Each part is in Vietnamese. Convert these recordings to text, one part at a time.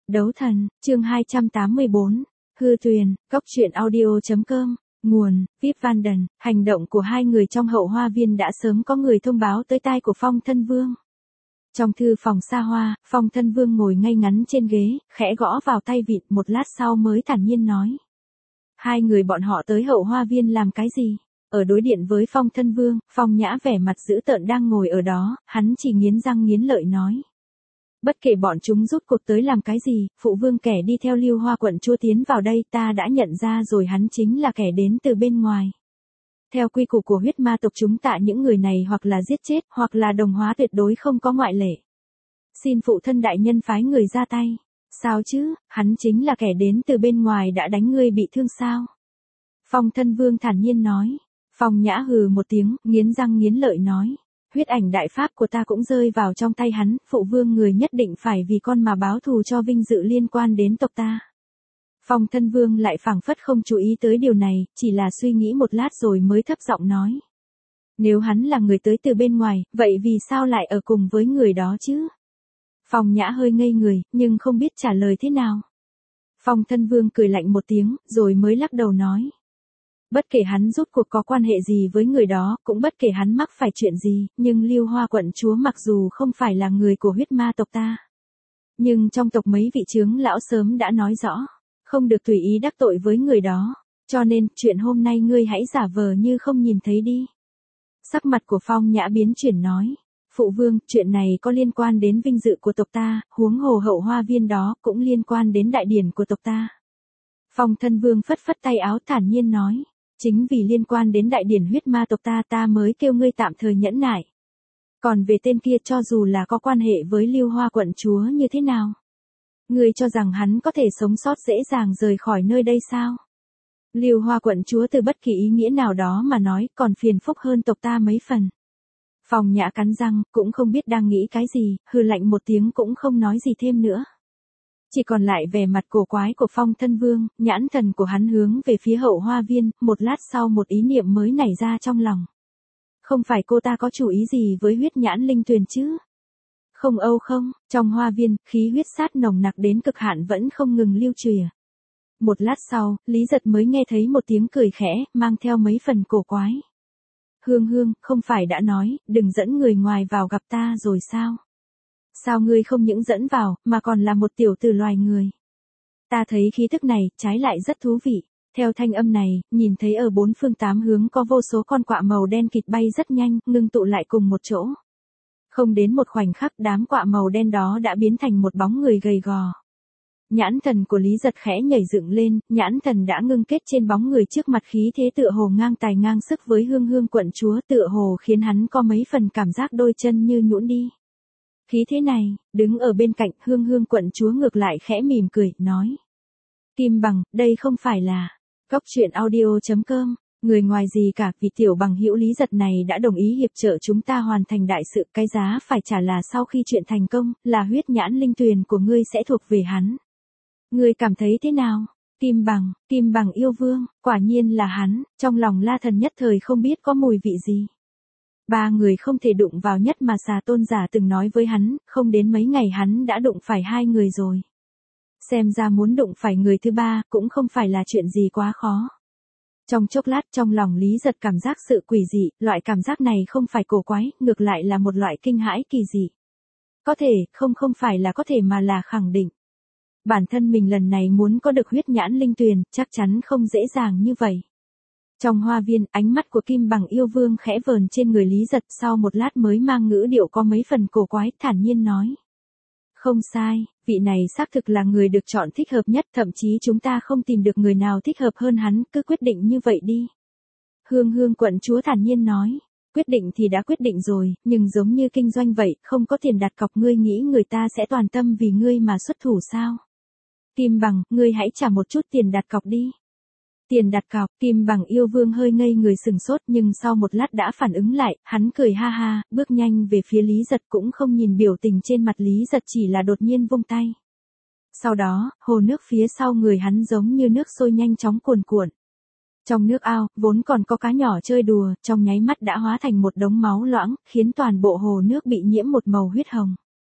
Đấu thần, chương 284, Hư Tuyền, Cốc truyện audio.com, nguồn, Vip Vanden, hành động của hai người trong hậu hoa viên đã sớm có người thông báo tới tai của Phong Thân Vương. Trong thư phòng xa hoa, Phong Thân Vương ngồi ngay ngắn trên ghế, khẽ gõ vào tay vịt, một lát sau mới thản nhiên nói. Hai người bọn họ tới hậu hoa viên làm cái gì? Ở đối điện với Phong Thân Vương, Phong Nhã vẻ mặt dữ tợn đang ngồi ở đó, hắn chỉ nghiến răng nghiến lợi nói. Bất kể bọn chúng rút cuộc tới làm cái gì, phụ vương kẻ đi theo Lưu Hoa quận chúa tiến vào đây ta đã nhận ra rồi, hắn chính là kẻ đến từ bên ngoài. Theo quy củ của huyết ma tộc chúng ta những người này hoặc là giết chết hoặc là đồng hóa, tuyệt đối không có ngoại lệ. Xin phụ thân đại nhân phái người ra tay. Sao chứ, hắn chính là kẻ đến từ bên ngoài đã đánh ngươi bị thương sao? Phong Thân Vương thản nhiên nói. Phong Nhã hừ một tiếng, nghiến răng nghiến lợi nói. Huyết ảnh đại pháp của ta cũng rơi vào trong tay hắn, phụ vương người nhất định phải vì con mà báo thù cho vinh dự liên quan đến tộc ta. Phong Thân Vương lại phảng phất không chú ý tới điều này, chỉ là suy nghĩ một lát rồi mới thấp giọng nói. Nếu hắn là người tới từ bên ngoài, vậy vì sao lại ở cùng với người đó chứ? Phong Nhã hơi ngây người, nhưng không biết trả lời thế nào. Phong Thân Vương cười lạnh một tiếng, rồi mới lắc đầu nói. Bất kể hắn rút cuộc có quan hệ gì với người đó, cũng bất kể hắn mắc phải chuyện gì, nhưng Lưu Hoa quận chúa mặc dù không phải là người của huyết ma tộc ta. Nhưng trong tộc mấy vị trưởng lão sớm đã nói rõ, không được tùy ý đắc tội với người đó, cho nên chuyện hôm nay ngươi hãy giả vờ như không nhìn thấy đi. Sắc mặt của Phong Nhã biến chuyển nói, phụ vương, chuyện này có liên quan đến vinh dự của tộc ta, huống hồ hậu hoa viên đó cũng liên quan đến đại điển của tộc ta. Phong Thân Vương phất phất tay áo thản nhiên nói. Chính vì liên quan đến đại điển huyết ma tộc ta mới kêu ngươi tạm thời nhẫn nại. Còn về tên kia cho dù là có quan hệ với Lưu Hoa quận chúa như thế nào? Ngươi cho rằng hắn có thể sống sót dễ dàng rời khỏi nơi đây sao? Lưu Hoa quận chúa từ bất kỳ ý nghĩa nào đó mà nói còn phiền phức hơn tộc ta mấy phần. Phong Nhã cắn răng, cũng không biết đang nghĩ cái gì, hừ lạnh một tiếng cũng không nói gì thêm nữa. Chỉ còn lại vẻ mặt cổ quái của Phong Thân Vương, nhãn thần của hắn hướng về phía hậu hoa viên, một lát sau một ý niệm mới nảy ra trong lòng. Không phải cô ta có chủ ý gì với huyết nhãn linh tuyền chứ? Không âu không, trong hoa viên, khí huyết sát nồng nặc đến cực hạn vẫn không ngừng lưu truyền. Một lát sau, Lý Giật mới nghe thấy một tiếng cười khẽ, mang theo mấy phần cổ quái. Hương Hương, không phải đã nói, đừng dẫn người ngoài vào gặp ta rồi sao? Sao ngươi không những dẫn vào, mà còn là một tiểu tử loài người? Ta thấy khí thức này, trái lại rất thú vị. Theo thanh âm này, nhìn thấy ở bốn phương tám hướng có vô số con quạ màu đen kịt bay rất nhanh, ngưng tụ lại cùng một chỗ. Không đến một khoảnh khắc, đám quạ màu đen đó đã biến thành một bóng người gầy gò. Nhãn thần của Lý Giật khẽ nhảy dựng lên, nhãn thần đã ngưng kết trên bóng người trước mặt, khí thế tựa hồ ngang tài ngang sức với Hương Hương quận chúa, tựa hồ khiến hắn có mấy phần cảm giác đôi chân như nhũn đi. Khí thế này, đứng ở bên cạnh Hương Hương quận chúa ngược lại khẽ mỉm cười, nói. Kim Bằng, đây không phải là Cốc truyện audio.com, người ngoài gì cả, vì tiểu bằng hữu Lý Giật này đã đồng ý hiệp trợ chúng ta hoàn thành đại sự, cái giá phải trả là sau khi chuyện thành công, là huyết nhãn linh tuyền của ngươi sẽ thuộc về hắn. Ngươi cảm thấy thế nào? Kim Bằng yêu vương, quả nhiên là hắn, trong lòng La Thần nhất thời không biết có mùi vị gì. Ba người không thể đụng vào nhất mà Xà Tôn giả từng nói với hắn, không đến mấy ngày hắn đã đụng phải hai người rồi. Xem ra muốn đụng phải người thứ ba cũng không phải là chuyện gì quá khó. Trong chốc lát trong lòng Lý Giật cảm giác sự quỷ dị, loại cảm giác này không phải cổ quái, ngược lại là một loại kinh hãi kỳ dị. Có thể, không phải là có thể mà là khẳng định. Bản thân mình lần này muốn có được huyết nhãn linh tuyền, chắc chắn không dễ dàng như vậy. Trong hoa viên, ánh mắt của Kim Bằng yêu vương khẽ vờn trên người Lý Giật, sau một lát mới mang ngữ điệu có mấy phần cổ quái, thản nhiên nói. Không sai, vị này xác thực là người được chọn thích hợp nhất, thậm chí chúng ta không tìm được người nào thích hợp hơn hắn, cứ quyết định như vậy đi. Hương Hương quận chúa thản nhiên nói. Quyết định thì đã quyết định rồi, nhưng giống như kinh doanh vậy, không có tiền đặt cọc, ngươi nghĩ người ta sẽ toàn tâm vì ngươi mà xuất thủ sao? Kim Bằng, ngươi hãy trả một chút tiền đặt cọc đi. Tiền đặt cọc, Kim Bằng yêu vương hơi ngây người sừng sốt, nhưng sau một lát đã phản ứng lại, hắn cười ha ha, bước nhanh về phía Lý Giật, cũng không nhìn biểu tình trên mặt Lý Giật, chỉ là đột nhiên vung tay. Sau đó, hồ nước phía sau người hắn giống như nước sôi nhanh chóng cuồn cuộn. Trong nước ao, vốn còn có cá nhỏ chơi đùa, trong nháy mắt đã hóa thành một đống máu loãng, khiến toàn bộ hồ nước bị nhiễm một màu huyết hồng.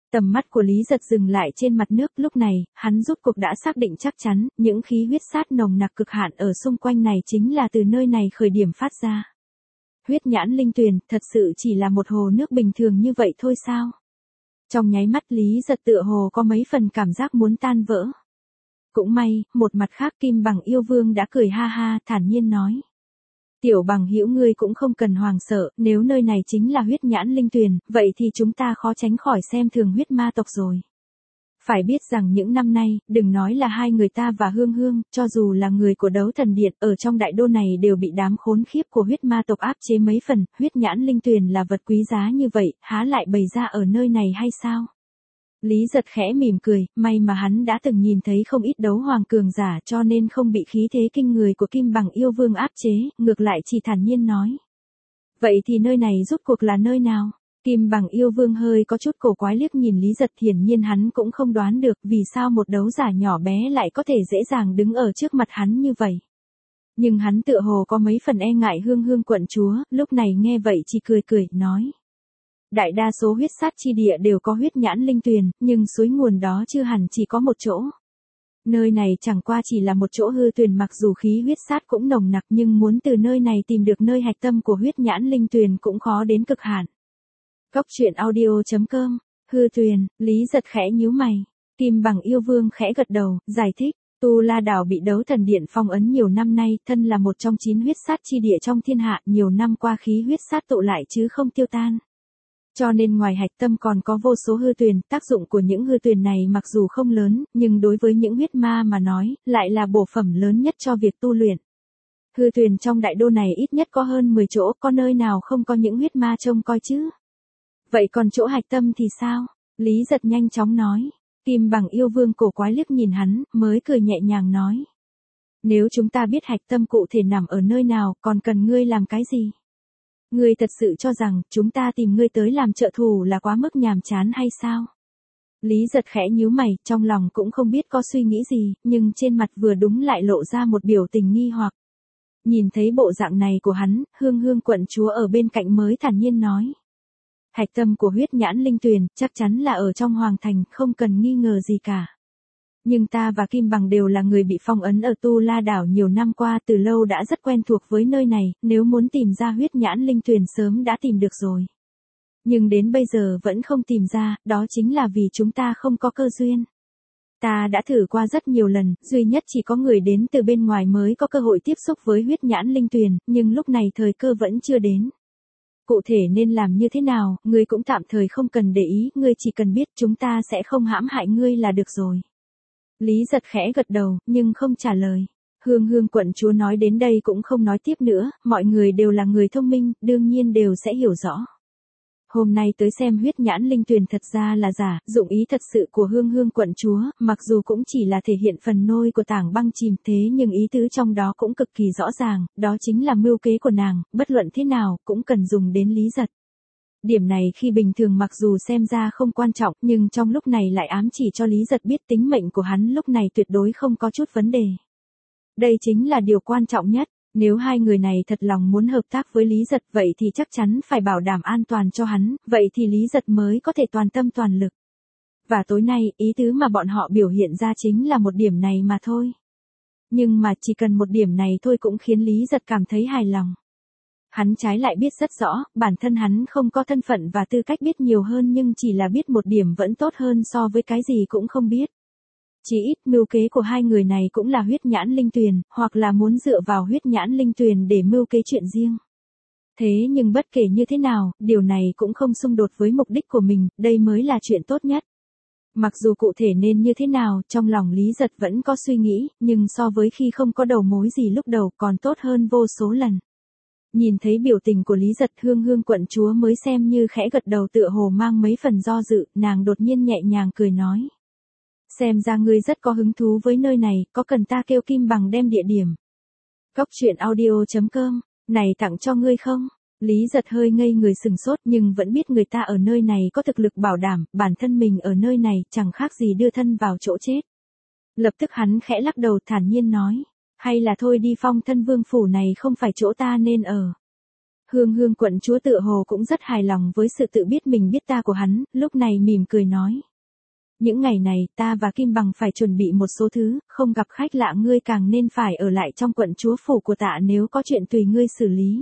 Tầm mắt của Lý Giật dừng lại trên mặt nước, lúc này, hắn rốt cuộc đã xác định chắc chắn, những khí huyết sát nồng nặc cực hạn ở xung quanh này chính là từ nơi này khởi điểm phát ra. Huyết nhãn linh tuyền, thật sự chỉ là một hồ nước bình thường như vậy thôi sao? Trong nháy mắt Lý Giật tựa hồ có mấy phần cảm giác muốn tan vỡ. Cũng may, một mặt khác Kim Bằng yêu vương đã cười ha ha, thản nhiên nói. Tiểu Bằng hữu ngươi cũng không cần hoàng sợ, nếu nơi này chính là huyết nhãn linh tuyền, vậy thì chúng ta khó tránh khỏi xem thường huyết ma tộc rồi. Phải biết rằng những năm nay, đừng nói là hai người ta và Hương Hương, cho dù là người của Đấu Thần Điện ở trong đại đô này đều bị đám khốn khiếp của huyết ma tộc áp chế mấy phần, huyết nhãn linh tuyền là vật quý giá như vậy, há lại bày ra ở nơi này hay sao? Lý Giật khẽ mỉm cười, may mà hắn đã từng nhìn thấy không ít đấu hoàng cường giả cho nên không bị khí thế kinh người của Kim Bằng yêu vương áp chế, ngược lại chỉ thản nhiên nói. Vậy thì nơi này rốt cuộc là nơi nào? Kim Bằng yêu vương hơi có chút cổ quái liếc nhìn Lý Giật, hiển nhiên hắn cũng không đoán được vì sao một đấu giả nhỏ bé lại có thể dễ dàng đứng ở trước mặt hắn như vậy. Nhưng hắn tựa hồ có mấy phần e ngại Hương Hương quận chúa, lúc này nghe vậy chỉ cười cười, nói. Đại đa số huyết sát chi địa đều có huyết nhãn linh tuyền, nhưng suối nguồn đó chưa hẳn chỉ có một chỗ. Nơi này chẳng qua chỉ là một chỗ hư tuyền, mặc dù khí huyết sát cũng nồng nặc nhưng muốn từ nơi này tìm được nơi hạch tâm của huyết nhãn linh tuyền cũng khó đến cực hạn. Góc truyện audio.com, hư tuyền, Lý Giật khẽ nhíu mày. Kim Bằng yêu vương khẽ gật đầu, giải thích. Tu La Đảo bị Đấu Thần Điện phong ấn nhiều năm nay, thân là một trong 9 huyết sát chi địa trong thiên hạ, nhiều năm qua khí huyết sát tụ lại chứ không tiêu tan. Cho nên ngoài hạch tâm còn có vô số hư tuyền, tác dụng của những hư tuyền này mặc dù không lớn, nhưng đối với những huyết ma mà nói, lại là bổ phẩm lớn nhất cho việc tu luyện. Hư tuyền trong đại đô này ít nhất có hơn 10 chỗ, có nơi nào không có những huyết ma trông coi chứ? Vậy còn chỗ hạch tâm thì sao? Lý Giật nhanh chóng nói. Kim Bằng yêu vương cổ quái liếc nhìn hắn, mới cười nhẹ nhàng nói. Nếu chúng ta biết hạch tâm cụ thể nằm ở nơi nào, còn cần ngươi làm cái gì? Ngươi thật sự cho rằng, chúng ta tìm ngươi tới làm trợ thủ là quá mức nhàm chán hay sao? Lý Giật khẽ nhíu mày, trong lòng cũng không biết có suy nghĩ gì, nhưng trên mặt vừa đúng lại lộ ra một biểu tình nghi hoặc. Nhìn thấy bộ dạng này của hắn, Hương Hương quận chúa ở bên cạnh mới thản nhiên nói. Hạch tâm của huyết nhãn linh tuyền, chắc chắn là ở trong hoàng thành, không cần nghi ngờ gì cả. Nhưng ta và Kim Bằng đều là người bị phong ấn ở Tu La Đảo nhiều năm qua, từ lâu đã rất quen thuộc với nơi này, nếu muốn tìm ra huyết nhãn linh tuyền sớm đã tìm được rồi. Nhưng đến bây giờ vẫn không tìm ra, đó chính là vì chúng ta không có cơ duyên. Ta đã thử qua rất nhiều lần, duy nhất chỉ có người đến từ bên ngoài mới có cơ hội tiếp xúc với huyết nhãn linh tuyền, nhưng lúc này thời cơ vẫn chưa đến. Cụ thể nên làm như thế nào, ngươi cũng tạm thời không cần để ý, ngươi chỉ cần biết chúng ta sẽ không hãm hại ngươi là được rồi. Lý Giật khẽ gật đầu, nhưng không trả lời. Hương Hương quận chúa nói đến đây cũng không nói tiếp nữa, mọi người đều là người thông minh, đương nhiên đều sẽ hiểu rõ. Hôm nay tới xem huyết nhãn linh tuyền thật ra là giả, dụng ý thật sự của Hương Hương quận chúa, mặc dù cũng chỉ là thể hiện phần nôi của tảng băng chìm thế nhưng ý tứ trong đó cũng cực kỳ rõ ràng, đó chính là mưu kế của nàng, bất luận thế nào, cũng cần dùng đến Lý Giật. Điểm này khi bình thường mặc dù xem ra không quan trọng, nhưng trong lúc này lại ám chỉ cho Lý Giật biết tính mệnh của hắn lúc này tuyệt đối không có chút vấn đề. Đây chính là điều quan trọng nhất. Nếu hai người này thật lòng muốn hợp tác với Lý Giật vậy thì chắc chắn phải bảo đảm an toàn cho hắn, vậy thì Lý Giật mới có thể toàn tâm toàn lực. Và tối nay, ý tứ mà bọn họ biểu hiện ra chính là một điểm này mà thôi. Nhưng mà chỉ cần một điểm này thôi cũng khiến Lý Giật cảm thấy hài lòng. Hắn trái lại biết rất rõ, bản thân hắn không có thân phận và tư cách biết nhiều hơn nhưng chỉ là biết một điểm vẫn tốt hơn so với cái gì cũng không biết. Chỉ ít mưu kế của hai người này cũng là huyết nhãn linh tuyền, hoặc là muốn dựa vào huyết nhãn linh tuyền để mưu kế chuyện riêng. Thế nhưng bất kể như thế nào, điều này cũng không xung đột với mục đích của mình, đây mới là chuyện tốt nhất. Mặc dù cụ thể nên như thế nào, trong lòng Lý Giật vẫn có suy nghĩ, nhưng so với khi không có đầu mối gì lúc đầu còn tốt hơn vô số lần. Nhìn thấy biểu tình của Lý Giật, Hương Hương quận chúa mới xem như khẽ gật đầu tựa hồ mang mấy phần do dự, nàng đột nhiên nhẹ nhàng cười nói. Xem ra ngươi rất có hứng thú với nơi này, có cần ta kêu Kim Bằng đem địa điểm. Góc truyện audio.com, này tặng cho ngươi không? Lý Giật hơi ngây người sừng sốt nhưng vẫn biết người ta ở nơi này có thực lực bảo đảm, bản thân mình ở nơi này chẳng khác gì đưa thân vào chỗ chết. Lập tức hắn khẽ lắc đầu thản nhiên nói, hay là thôi đi, Phong Thân Vương phủ này không phải chỗ ta nên ở. Hương Hương quận chúa tựa hồ cũng rất hài lòng với sự tự biết mình biết ta của hắn, lúc này mỉm cười nói. Những ngày này ta và Kim Bằng phải chuẩn bị một số thứ, không gặp khách lạ ngươi càng nên phải ở lại trong quận chúa phủ của tạ, nếu có chuyện tùy ngươi xử lý.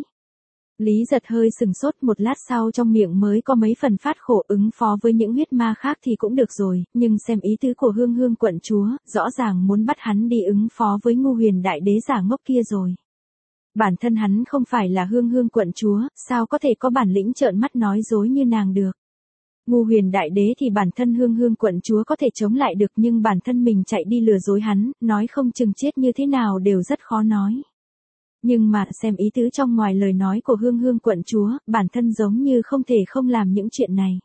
Lý Giật hơi sừng sốt, một lát sau trong miệng mới có mấy phần phát khổ, ứng phó với những huyết ma khác thì cũng được rồi, nhưng xem ý tứ của Hương Hương quận chúa, rõ ràng muốn bắt hắn đi ứng phó với Ngu Huyền đại đế giả ngốc kia rồi. Bản thân hắn không phải là Hương Hương quận chúa, sao có thể có bản lĩnh trợn mắt nói dối như nàng được. Ngu Huyền đại đế thì bản thân Hương Hương quận chúa có thể chống lại được, nhưng bản thân mình chạy đi lừa dối hắn, nói không chừng chết như thế nào đều rất khó nói. Nhưng mà xem ý tứ trong ngoài lời nói của Hương Hương quận chúa, bản thân giống như không thể không làm những chuyện này.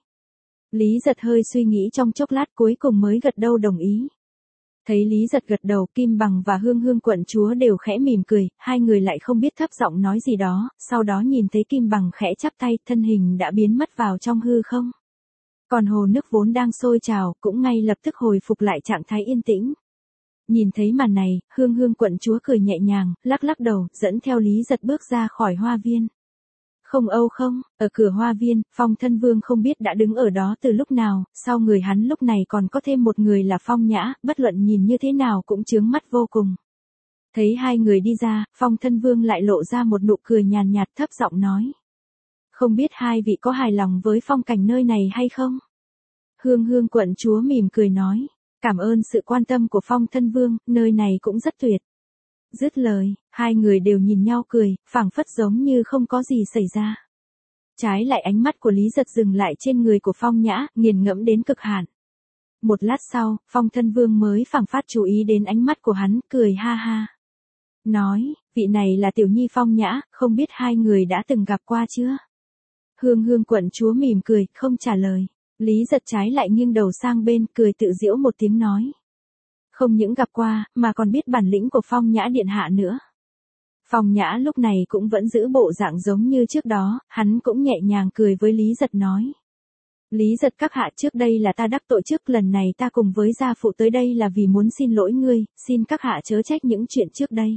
Lý Giật hơi suy nghĩ trong chốc lát cuối cùng mới gật đầu đồng ý. Thấy Lý Giật gật đầu, Kim Bằng và Hương Hương quận chúa đều khẽ mỉm cười, hai người lại không biết thấp giọng nói gì đó, sau đó nhìn thấy Kim Bằng khẽ chắp tay, thân hình đã biến mất vào trong hư không. Còn hồ nước vốn đang sôi trào, cũng ngay lập tức hồi phục lại trạng thái yên tĩnh. Nhìn thấy màn này, Hương Hương quận chúa cười nhẹ nhàng, lắc lắc đầu, dẫn theo Lý Giật bước ra khỏi hoa viên. Không âu không, ở cửa hoa viên, Phong Thân Vương không biết đã đứng ở đó từ lúc nào, sau người hắn lúc này còn có thêm một người là Phong Nhã, bất luận nhìn như thế nào cũng chướng mắt vô cùng. Thấy hai người đi ra, Phong Thân Vương lại lộ ra một nụ cười nhàn nhạt, thấp giọng nói. Không biết hai vị có hài lòng với phong cảnh nơi này hay không? Hương Hương quận chúa mỉm cười nói. Cảm ơn sự quan tâm của Phong Thân Vương, nơi này cũng rất tuyệt. Dứt lời, hai người đều nhìn nhau cười, phảng phất giống như không có gì xảy ra. Trái lại ánh mắt của Lý Giật dừng lại trên người của Phong Nhã, nghiền ngẫm đến cực hạn. Một lát sau, Phong Thân Vương mới phảng phất chú ý đến ánh mắt của hắn, cười ha ha. Nói, vị này là tiểu nhi Phong Nhã, không biết hai người đã từng gặp qua chưa? Hương Hương quận chúa mỉm cười, không trả lời. Lý Giật trái lại nghiêng đầu sang bên, cười tự giễu một tiếng nói. Không những gặp qua, mà còn biết bản lĩnh của Phong Nhã điện hạ nữa. Phong Nhã lúc này cũng vẫn giữ bộ dạng giống như trước đó, hắn cũng nhẹ nhàng cười với Lý Giật nói. Lý Giật các hạ, trước đây là ta đắc tội trước, lần này ta cùng với gia phụ tới đây là vì muốn xin lỗi ngươi, xin các hạ chớ trách những chuyện trước đây.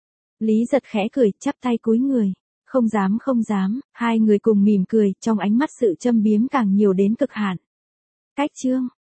Lý Giật khẽ cười, chắp tay cúi người. Không dám không dám, hai người cùng mỉm cười, trong ánh mắt sự châm biếm càng nhiều đến cực hạn. Cách chương